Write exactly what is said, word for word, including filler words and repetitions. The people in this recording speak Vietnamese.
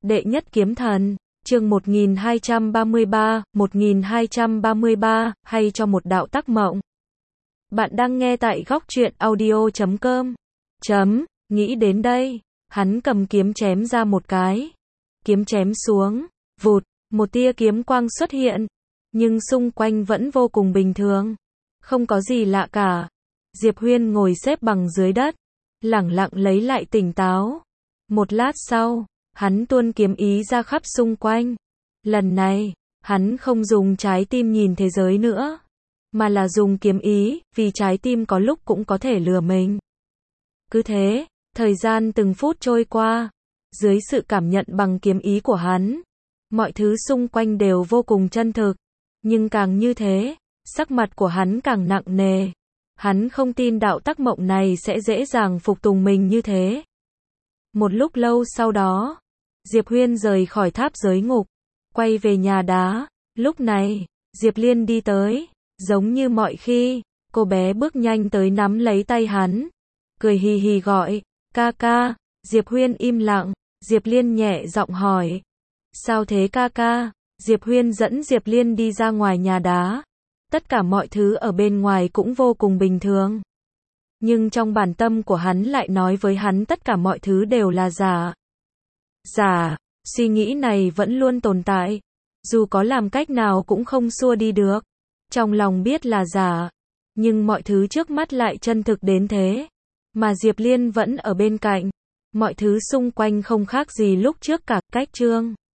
Đệ nhất kiếm thần, chương một nghìn hai trăm ba mươi ba, một nghìn hai trăm ba mươi ba, hay cho một đạo tắc mộng. Bạn đang nghe tại góc truyện audio chấm com. Chấm, nghĩ đến đây, hắn cầm kiếm chém ra một cái. Kiếm chém xuống, vụt, một tia kiếm quang xuất hiện, nhưng xung quanh vẫn vô cùng bình thường. Không có gì lạ cả. Diệp Huyên ngồi xếp bằng dưới đất, lẳng lặng lấy lại tỉnh táo. Một lát sau, hắn tuôn kiếm ý ra khắp xung quanh. Lần này, hắn không dùng trái tim nhìn thế giới nữa, mà là dùng kiếm ý, vì trái tim có lúc cũng có thể lừa mình. Cứ thế, thời gian từng phút trôi qua, dưới sự cảm nhận bằng kiếm ý của hắn, mọi thứ xung quanh đều vô cùng chân thực. Nhưng càng như thế, sắc mặt của hắn càng nặng nề. Hắn không tin đạo tắc mộng này sẽ dễ dàng phục tùng mình như thế. Một lúc lâu sau đó, Diệp Huyên rời khỏi tháp giới ngục, quay về nhà đá. Lúc này, Diệp Liên đi tới, giống như mọi khi, cô bé bước nhanh tới nắm lấy tay hắn, cười hì hì gọi, ca ca. Diệp Huyên im lặng, Diệp Liên nhẹ giọng hỏi, sao thế ca ca? Diệp Huyên dẫn Diệp Liên đi ra ngoài nhà đá. Tất cả mọi thứ ở bên ngoài cũng vô cùng bình thường. Nhưng trong bản tâm của hắn lại nói với hắn tất cả mọi thứ đều là giả. Giả, suy nghĩ này vẫn luôn tồn tại. Dù có làm cách nào cũng không xua đi được. Trong lòng biết là giả. Nhưng mọi thứ trước mắt lại chân thực đến thế. Mà Diệp Liên vẫn ở bên cạnh. Mọi thứ xung quanh không khác gì lúc trước cả. Cách chương